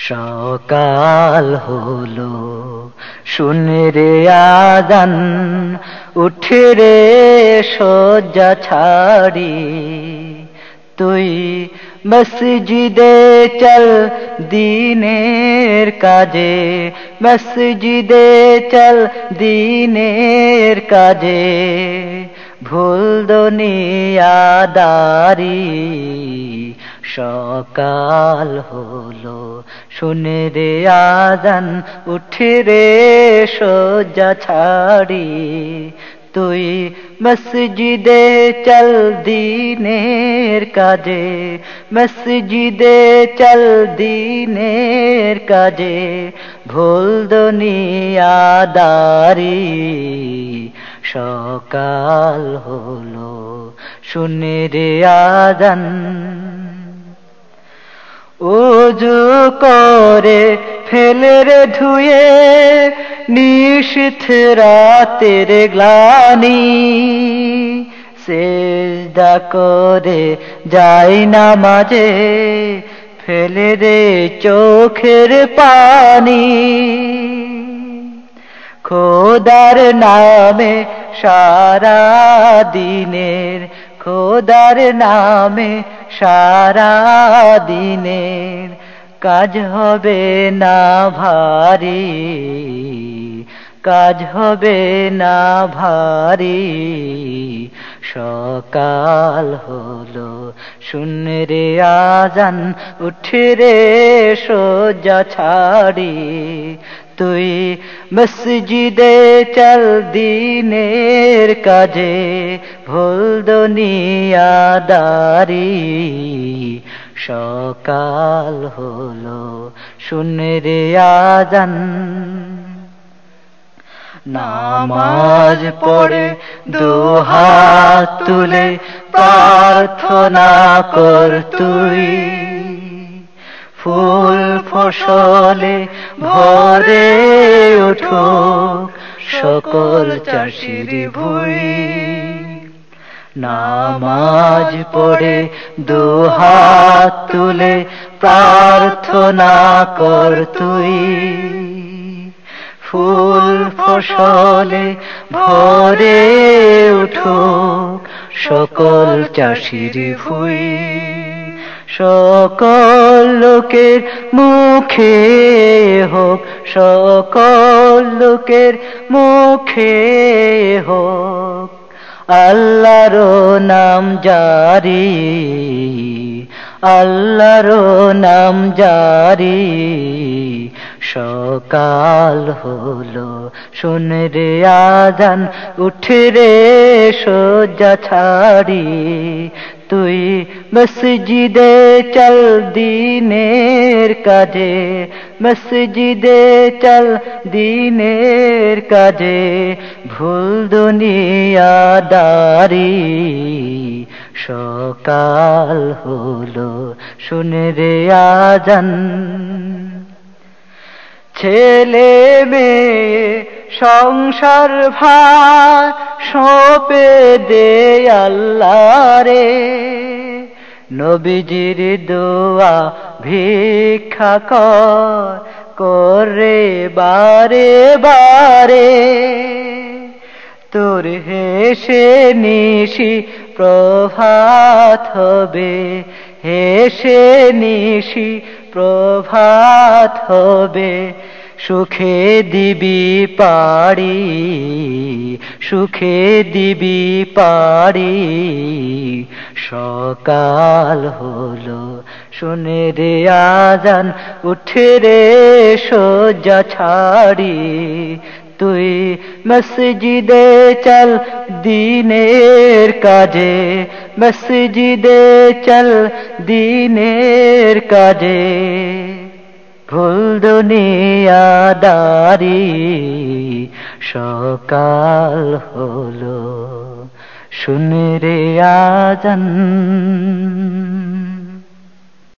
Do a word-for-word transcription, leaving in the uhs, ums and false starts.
সকাল হলো শুনে রে আযান, উঠে রে শয্যা ছাড়ি, তুই মসজিদে চল দ্বীনের কাজে, মসজিদে চল দ্বীনের কাজে, ভুল দুনিয়াদারি। সকাল হলো শুনে রে আযান, উঠে রে শয্যা ছাড়ি, তুই মসজিদে চল দ্বীনের কাজে, মসজিদে চল দ্বীনের কাজে, ভুল দুনিয়াদারি। সকাল হলো শুনে রে আযান, ওযু করে ফেলে রে ধুয়ে নিশীথ রাতের গ্লানি, সিজদা করে যাই নামাজে, ফেলে রে চোখের পানি। খোদার নামে সারা দিনের, খোদার নামে সারা দিনের কাজ হবে না ভারী, কাজ হবে না ভারী। সকাল হলো শুনে রে আযান, উঠে রে শয্যা ছাড়ি, তুই মসজিদে চল দ্বীনের কাজে, ভুল দুনিয়াদারি। সকাল হলো শুনে রে আযান, নামাজ পড়ে দুহাত তুলে প্রার্থনা কর তুই, ফুল ফসলে ভরে উঠুক সকল চাষির ভুঁই। নামাজ পড়ে দুহাত তুলে প্রার্থনা কর তুই, ফুল ফসলে ভরে উঠুক সকল চাষির ভুঁই। সকল লোকের মুখে হোক, সকল লোকের মুখে হোক আল্লাহর নাম জারি, আল্লাহর নাম জারি। সকাল হলো শুনে রে আযান, উঠে রে শয্যা ছাড়ি, তুই মসজিদে চল দ্বীনের কাজে, মসজিদে চল দ্বীনের কাজে, ভুল দুনিয়াদারি। সকাল হলো শুনে রে আযান, ছেলে মেয়ে সংসার ভার সঁপে দে আল্লাহরে, নবীজির দোয়া ভিক্ষা কর, করে বারে বারে। তোর হেসে নিশি প্রভাত হবে, হেসে নিশি প্রভাত হবে, সুখে দিবি পাড়ি, সুখে দিবি পাড়ি। সকাল হলো শুনে রে আযান, উঠে রে শয্যা ছাড়ি, তুই মসজিদে চল দ্বীনের কাজে, মসজিদে চল দ্বীনের কাজে, ভুল দুনিয়াদারি। সকাল হলো শুনে রে আযান।